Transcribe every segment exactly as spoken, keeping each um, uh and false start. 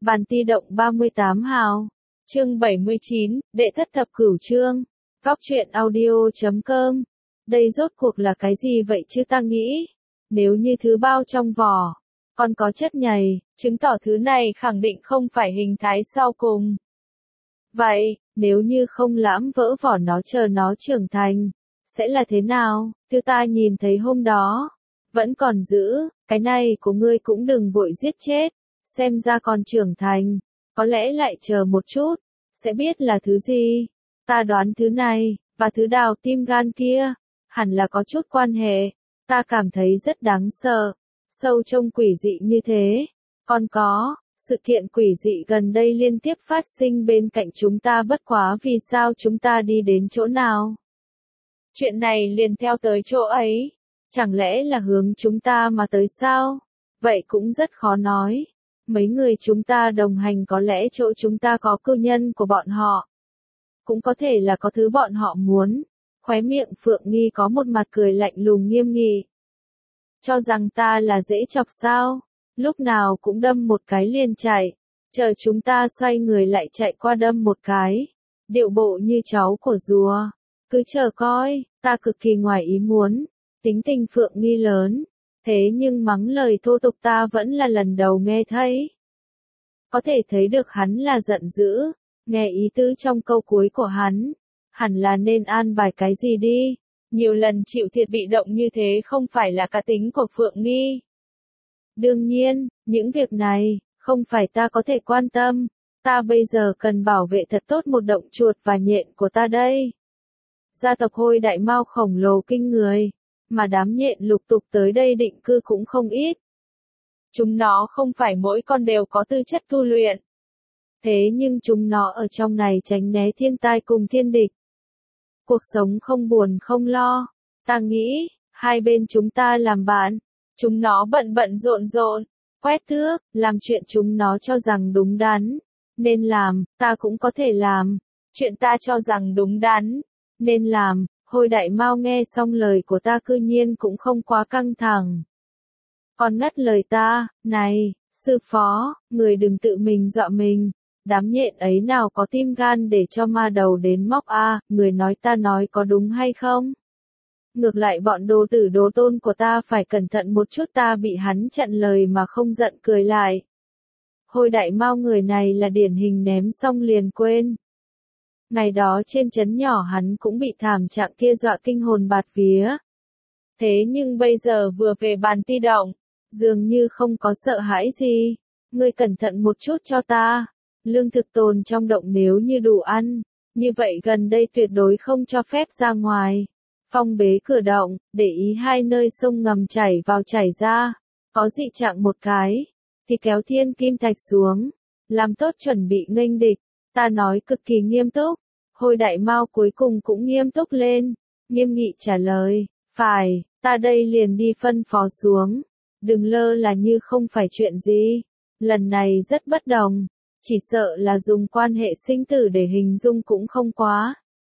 Bàn ti động ba mươi tám hào. Chương bảy mươi chín, đệ thất thập cửu chương. Góc truyện audio chấm com. Đây rốt cuộc là cái gì vậy chứ ta nghĩ? Nếu như thứ bao trong vỏ, còn có chất nhầy, chứng tỏ thứ này khẳng định không phải hình thái sau cùng. Vậy, nếu như không lãm vỡ vỏ nó chờ nó trưởng thành, sẽ là thế nào? Thứ ta nhìn thấy hôm đó, vẫn còn giữ, cái này của ngươi cũng đừng vội giết chết, xem ra còn trưởng thành, có lẽ lại chờ một chút, sẽ biết là thứ gì. Ta đoán thứ này, và thứ đào tim gan kia, hẳn là có chút quan hệ, ta cảm thấy rất đáng sợ, sâu trong quỷ dị như thế, còn có, sự kiện quỷ dị gần đây liên tiếp phát sinh bên cạnh chúng ta bất quá vì sao chúng ta đi đến chỗ nào. Chuyện này liền theo tới chỗ ấy, chẳng lẽ là hướng chúng ta mà tới sao? Vậy cũng rất khó nói. Mấy người chúng ta đồng hành có lẽ chỗ chúng ta có cư nhân của bọn họ. Cũng có thể là có thứ bọn họ muốn. Khóe miệng Phượng Nghi có một mặt cười lạnh lùng nghiêm nghị. Cho rằng ta là dễ chọc sao? Lúc nào cũng đâm một cái liền chạy. Chờ chúng ta xoay người lại chạy qua đâm một cái. Điệu bộ như cháu của rùa. Cứ chờ coi, ta cực kỳ ngoài ý muốn. Tính tình Phượng Nghi lớn. Thế nhưng mắng lời thô tục ta vẫn là lần đầu nghe thấy. Có thể thấy được hắn là giận dữ, nghe ý tứ trong câu cuối của hắn, hẳn là nên an bài cái gì đi, nhiều lần chịu thiệt bị động như thế không phải là cá tính của Phượng Nghi. Đương nhiên, những việc này, không phải ta có thể quan tâm, ta bây giờ cần bảo vệ thật tốt một động chuột và nhện của ta đây. Gia tộc Hôi Đại Mao khổng lồ kinh người. Mà đám nhện lục tục tới đây định cư cũng không ít. Chúng nó không phải mỗi con đều có tư chất tu luyện. Thế nhưng chúng nó ở trong này tránh né thiên tai cùng thiên địch. Cuộc sống không buồn không lo. Ta nghĩ, hai bên chúng ta làm bạn. Chúng nó bận bận rộn rộn, quét tước, làm chuyện chúng nó cho rằng đúng đắn. Nên làm, ta cũng có thể làm. Chuyện ta cho rằng đúng đắn. Nên làm. Hôi Đại Mao nghe xong lời của ta cư nhiên cũng không quá căng thẳng. Còn ngắt lời ta, này, sư phó, người đừng tự mình dọa mình, đám nhện ấy nào có tim gan để cho ma đầu đến móc a, à, người nói ta nói có đúng hay không? Ngược lại bọn đồ tử đồ tôn của ta phải cẩn thận một chút, ta bị hắn chặn lời mà không giận cười lại. Hôi Đại Mao người này là điển hình ném xong liền quên. Ngày đó trên trấn nhỏ hắn cũng bị thảm trạng kia dọa kinh hồn bạt vía. Thế nhưng bây giờ vừa về bàn ti động, dường như không có sợ hãi gì. Ngươi cẩn thận một chút cho ta. Lương thực tồn trong động nếu như đủ ăn, như vậy gần đây tuyệt đối không cho phép ra ngoài. Phong bế cửa động, để ý hai nơi sông ngầm chảy vào chảy ra. Có dị trạng một cái, thì kéo thiên kim thạch xuống. Làm tốt chuẩn bị nghênh địch. Ta nói cực kỳ nghiêm túc. Hôi Đại Mao cuối cùng cũng nghiêm túc lên, nghiêm nghị trả lời, phải, ta đây liền đi phân phó xuống, đừng lơ là như không phải chuyện gì, lần này rất bất đồng, chỉ sợ là dùng quan hệ sinh tử để hình dung cũng không quá.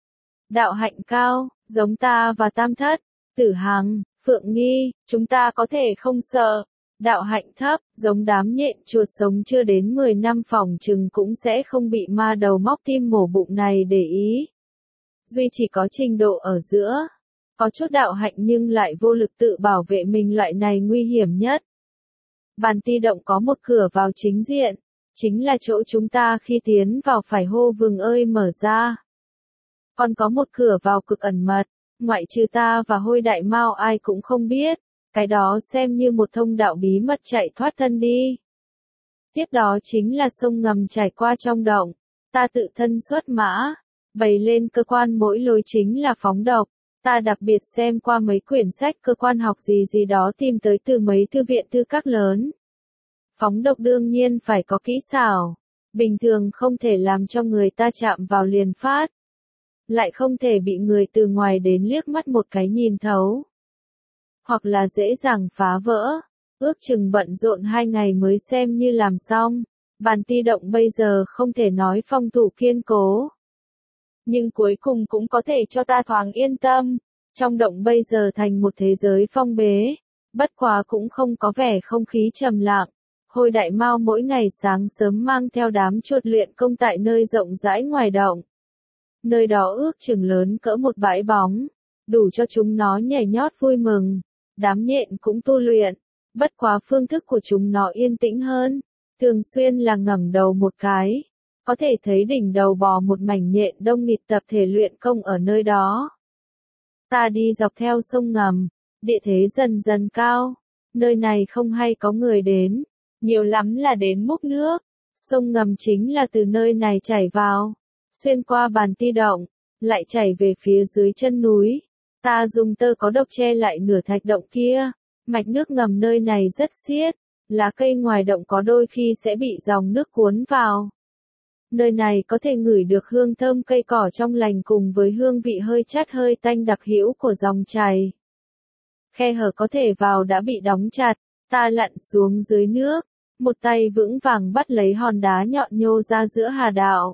Đạo hạnh cao, giống ta và Tam Thất, Tử Hằng, Phượng Nghi, chúng ta có thể không sợ. Đạo hạnh thấp, giống đám nhện chuột sống chưa đến mười năm phòng chừng cũng sẽ không bị ma đầu móc tim mổ bụng này để ý. Duy chỉ có trình độ ở giữa. Có chút đạo hạnh nhưng lại vô lực tự bảo vệ mình, loại này nguy hiểm nhất. Bàn ti động có một cửa vào chính diện. Chính là chỗ chúng ta khi tiến vào phải hô vừng ơi mở ra. Còn có một cửa vào cực ẩn mật. Ngoại trừ ta và Hôi Đại Mao ai cũng không biết. Cái đó xem như một thông đạo bí mật chạy thoát thân đi. Tiếp đó chính là sông ngầm chảy qua trong động. Ta tự thân xuất mã, bày lên cơ quan mỗi lối chính là phóng độc. Ta đặc biệt xem qua mấy quyển sách cơ quan học gì gì đó tìm tới từ mấy thư viện thư các lớn. Phóng độc đương nhiên phải có kỹ xảo. Bình thường không thể làm cho người ta chạm vào liền phát. Lại không thể bị người từ ngoài đến liếc mắt một cái nhìn thấu. Hoặc là dễ dàng phá vỡ, ước chừng bận rộn hai ngày mới xem như làm xong. Bàn ti động bây giờ không thể nói phòng thủ kiên cố. Nhưng cuối cùng cũng có thể cho ta thoáng yên tâm. Trong động bây giờ thành một thế giới phong bế, bất quá cũng không có vẻ không khí trầm lặng. Hồi Đại Mao mỗi ngày sáng sớm mang theo đám chuột luyện công tại nơi rộng rãi ngoài động. Nơi đó ước chừng lớn cỡ một bãi bóng, đủ cho chúng nó nhảy nhót vui mừng. Đám nhện cũng tu luyện, bất quá phương thức của chúng nó yên tĩnh hơn, thường xuyên là ngẩng đầu một cái, có thể thấy đỉnh đầu bò một mảnh nhện đông nghịt tập thể luyện công ở nơi đó. Ta đi dọc theo sông ngầm, địa thế dần dần cao, nơi này không hay có người đến, nhiều lắm là đến múc nước. Sông ngầm chính là từ nơi này chảy vào, xuyên qua Bàn Ti động, lại chảy về phía dưới chân núi. Ta dùng tơ có độc che lại nửa thạch động kia, mạch nước ngầm nơi này rất xiết, lá cây ngoài động có đôi khi sẽ bị dòng nước cuốn vào. Nơi này có thể ngửi được hương thơm cây cỏ trong lành cùng với hương vị hơi chát hơi tanh đặc hữu của dòng chảy. Khe hở có thể vào đã bị đóng chặt, ta lặn xuống dưới nước, một tay vững vàng bắt lấy hòn đá nhọn nhô ra giữa hà đạo.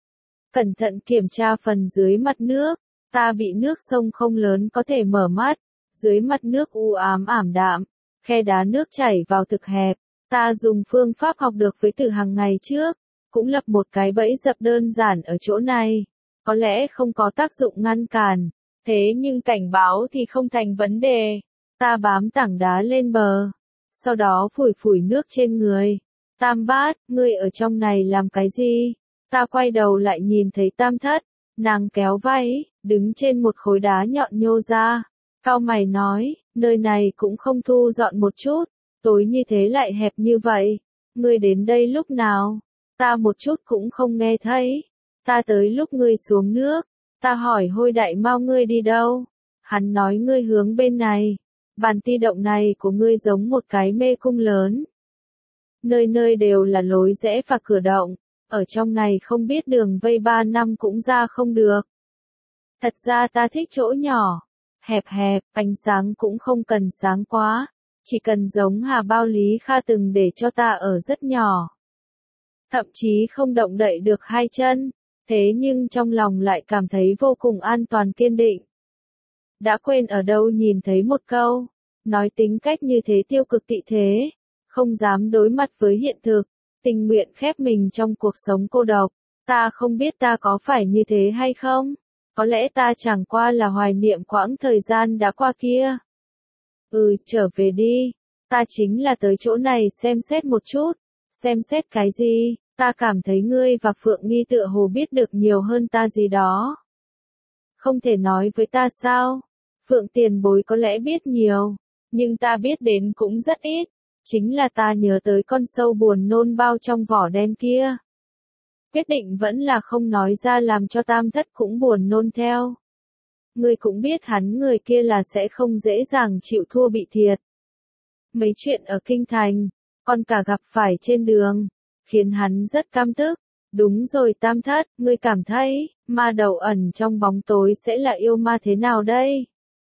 Cẩn thận kiểm tra phần dưới mặt nước, ta bị nước sông không lớn có thể mở mắt, dưới mặt nước u ám ảm đạm, khe đá nước chảy vào thực hẹp, ta dùng phương pháp học được với từ hàng ngày trước, cũng lập một cái bẫy dập đơn giản ở chỗ này, có lẽ không có tác dụng ngăn cản, thế nhưng cảnh báo thì không thành vấn đề. Ta bám tảng đá lên bờ, sau đó phủi phủi nước trên người. Tam Bát, ngươi ở trong này làm cái gì? Ta quay đầu lại nhìn thấy Tam Thất, nàng kéo váy, đứng trên một khối đá nhọn nhô ra. Cau mày nói, nơi này cũng không thu dọn một chút, tối như thế lại hẹp như vậy. Ngươi đến đây lúc nào? Ta một chút cũng không nghe thấy. Ta tới lúc ngươi xuống nước. Ta hỏi Hôi Đại Mao ngươi đi đâu? Hắn nói ngươi hướng bên này. Bàn Ti động này của ngươi giống một cái mê cung lớn. Nơi nơi đều là lối rẽ và cửa động. Ở trong này không biết đường vây ba năm cũng ra không được. Thật ra ta thích chỗ nhỏ, hẹp hẹp, ánh sáng cũng không cần sáng quá, chỉ cần giống Hà Bao Lý Kha từng để cho ta ở rất nhỏ. Thậm chí không động đậy được hai chân, thế nhưng trong lòng lại cảm thấy vô cùng an toàn kiên định. Đã quên ở đâu nhìn thấy một câu, nói tính cách như thế tiêu cực tị thế, không dám đối mặt với hiện thực, tình nguyện khép mình trong cuộc sống cô độc. Ta không biết ta có phải như thế hay không, có lẽ ta chẳng qua là hoài niệm quãng thời gian đã qua kia. Ừ, trở về đi, ta chính là tới chỗ này xem xét một chút. Xem xét cái gì, ta cảm thấy ngươi và Phượng Nghi tựa hồ biết được nhiều hơn ta gì đó. Không thể nói với ta sao? Phượng tiền bối có lẽ biết nhiều, nhưng ta biết đến cũng rất ít. Chính là ta nhớ tới con sâu buồn nôn bao trong vỏ đen kia. Quyết định vẫn là không nói ra làm cho Tam Thất cũng buồn nôn theo. Ngươi cũng biết hắn người kia là sẽ không dễ dàng chịu thua bị thiệt. Mấy chuyện ở Kinh Thành, còn cả gặp phải trên đường, khiến hắn rất căm tức. Đúng rồi Tam Thất, ngươi cảm thấy, ma đầu ẩn trong bóng tối sẽ là yêu ma thế nào đây?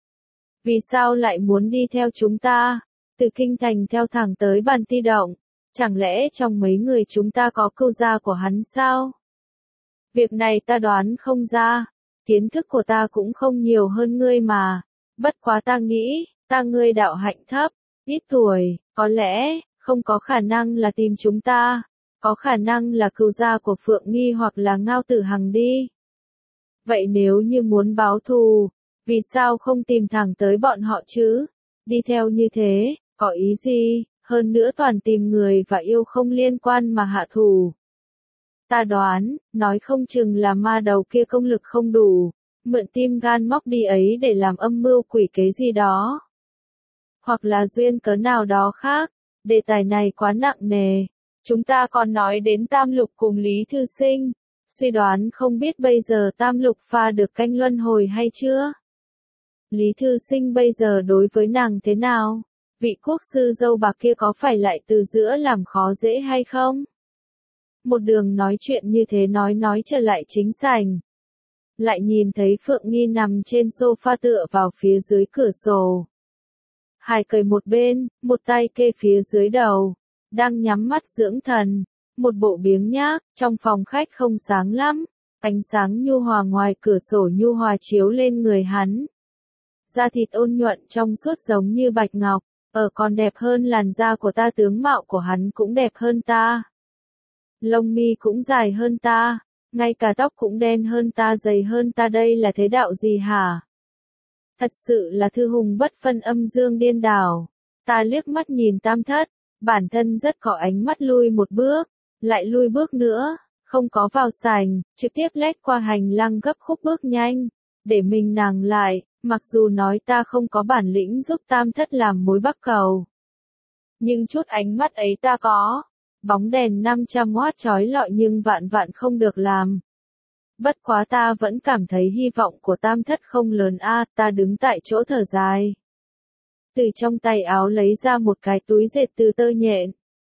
Vì sao lại muốn đi theo chúng ta? Từ Kinh Thành theo thẳng tới Bàn Ti động, chẳng lẽ trong mấy người chúng ta có cưu gia của hắn sao? Việc này ta đoán không ra, kiến thức của ta cũng không nhiều hơn ngươi mà, bất quá ta nghĩ, ta ngươi đạo hạnh thấp, ít tuổi, có lẽ, không có khả năng là tìm chúng ta, có khả năng là cưu gia của Phượng Nghi hoặc là Ngao Tử Hằng đi. Vậy nếu như muốn báo thù, vì sao không tìm thẳng tới bọn họ chứ? Đi theo như thế, có ý gì? Hơn nữa toàn tìm người và yêu không liên quan mà hạ thủ. Ta đoán, nói không chừng là ma đầu kia công lực không đủ, mượn tim gan móc đi ấy để làm âm mưu quỷ kế gì đó. Hoặc là duyên cớ nào đó khác, đề tài này quá nặng nề. Chúng ta còn nói đến Tam Lục cùng Lý Thư Sinh, suy đoán không biết bây giờ Tam Lục pha được canh luân hồi hay chưa? Lý Thư Sinh bây giờ đối với nàng thế nào? Vị quốc sư dâu bạc kia có phải lại từ giữa làm khó dễ hay không? Một đường nói chuyện như thế nói nói trở lại chính sảnh. Lại nhìn thấy Phượng Nghi nằm trên sofa tựa vào phía dưới cửa sổ. Hai cây một bên, một tay kê phía dưới đầu, đang nhắm mắt dưỡng thần, một bộ biếng nhác, trong phòng khách không sáng lắm, ánh sáng nhu hòa ngoài cửa sổ nhu hòa chiếu lên người hắn. Da thịt ôn nhuận trong suốt giống như bạch ngọc, Ở còn đẹp hơn làn da của ta, tướng mạo của hắn cũng đẹp hơn ta. Lông mi cũng dài hơn ta, ngay cả tóc cũng đen hơn ta, dày hơn ta, đây là thế đạo gì hả? Thật sự là thư hùng bất phân, âm dương điên đảo. Ta liếc mắt nhìn Tam Thất, bản thân rất có ánh mắt, lui một bước, lại lui bước nữa, không có vào sảnh, trực tiếp lách qua hành lang gấp khúc bước nhanh, để mình nàng lại, mặc dù nói ta không có bản lĩnh giúp Tam Thất làm mối bắc cầu. Nhưng chút ánh mắt ấy ta có, bóng đèn năm trăm oát chói lọi nhưng vạn vạn không được làm. Bất quá ta vẫn cảm thấy hy vọng của Tam Thất không lớn a, ta đứng tại chỗ thở dài. Từ trong tay áo lấy ra một cái túi dệt từ tơ nhện.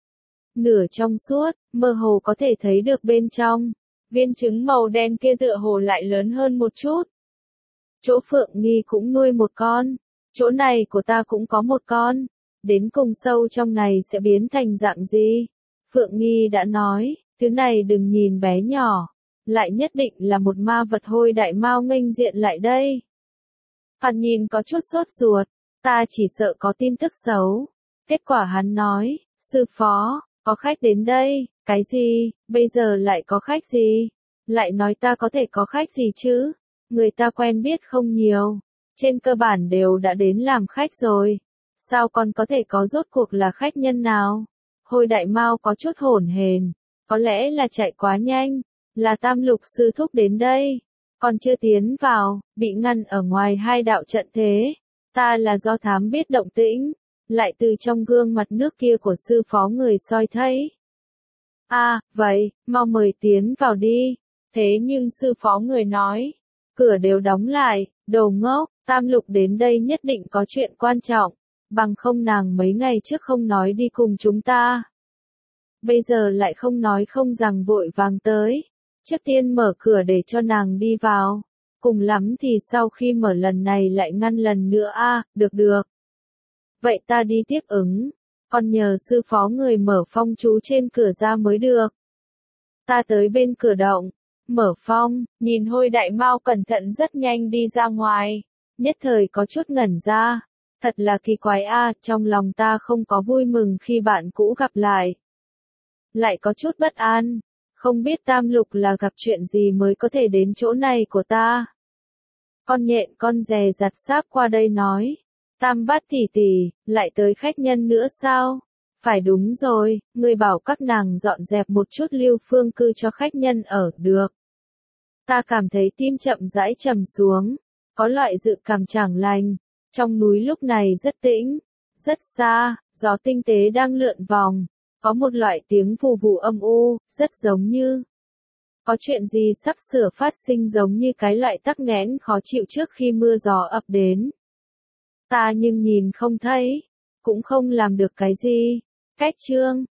Nửa trong suốt, mơ hồ có thể thấy được bên trong. Viên trứng màu đen kia tựa hồ lại lớn hơn một chút. Chỗ Phượng Nghi cũng nuôi một con. Chỗ này của ta cũng có một con. Đến cùng sâu trong này sẽ biến thành dạng gì? Phượng Nghi đã nói, thứ này đừng nhìn bé nhỏ. Lại nhất định là một ma vật hôi đại mao nghênh diện lại đây. Hắn nhìn có chút sốt ruột. Ta chỉ sợ có tin tức xấu. Kết quả hắn nói, sư phó, có khách đến đây. Cái gì, bây giờ lại có khách gì? Lại nói ta có thể có khách gì chứ? Người ta quen biết không nhiều. Trên cơ bản đều đã đến làm khách rồi. Sao còn có thể có rốt cuộc là khách nhân nào? Hôi đại mao có chút hổn hển. Có lẽ là chạy quá nhanh. Là Tam Lục sư thúc đến đây. Còn chưa tiến vào, bị ngăn ở ngoài hai đạo trận thế. Ta là do thám biết động tĩnh, lại từ trong gương mặt nước kia của sư phó người soi thấy. À, vậy, mau mời tiến vào đi. Thế nhưng sư phó người nói, cửa đều đóng lại, đồ ngốc, Tam Lục đến đây nhất định có chuyện quan trọng, bằng không nàng mấy ngày trước không nói đi cùng chúng ta. Bây giờ lại không nói không rằng vội vàng tới, trước tiên mở cửa để cho nàng đi vào. Cùng lắm thì sau khi mở lần này lại ngăn lần nữa a, à, được được. Vậy ta đi tiếp ứng, còn nhờ sư phó người mở phong chú trên cửa ra mới được. Ta tới bên cửa động, mở phong, nhìn hôi đại mao cẩn thận rất nhanh đi ra ngoài, nhất thời có chút ngẩn ra. Thật là kỳ quái a, à, trong lòng ta không có vui mừng khi bạn cũ gặp lại. Lại có chút bất an. Không biết Tam Lục là gặp chuyện gì mới có thể đến chỗ này của ta. Con nhện con dè giặt sáp qua đây nói. Tam Bát tỷ tỷ, lại tới khách nhân nữa sao? Phải đúng rồi, ngươi bảo các nàng dọn dẹp một chút lưu phương cư cho khách nhân ở, được. Ta cảm thấy tim chậm rãi trầm xuống. Có loại dự cảm chẳng lành. Trong núi lúc này rất tĩnh. Rất xa, gió tinh tế đang lượn vòng. Có một loại tiếng vù vù âm u, rất giống như có chuyện gì sắp sửa phát sinh, giống như cái loại tắc nghẽn khó chịu trước khi mưa gió ập đến. Ta nhưng nhìn không thấy, cũng không làm được cái gì. Cách chương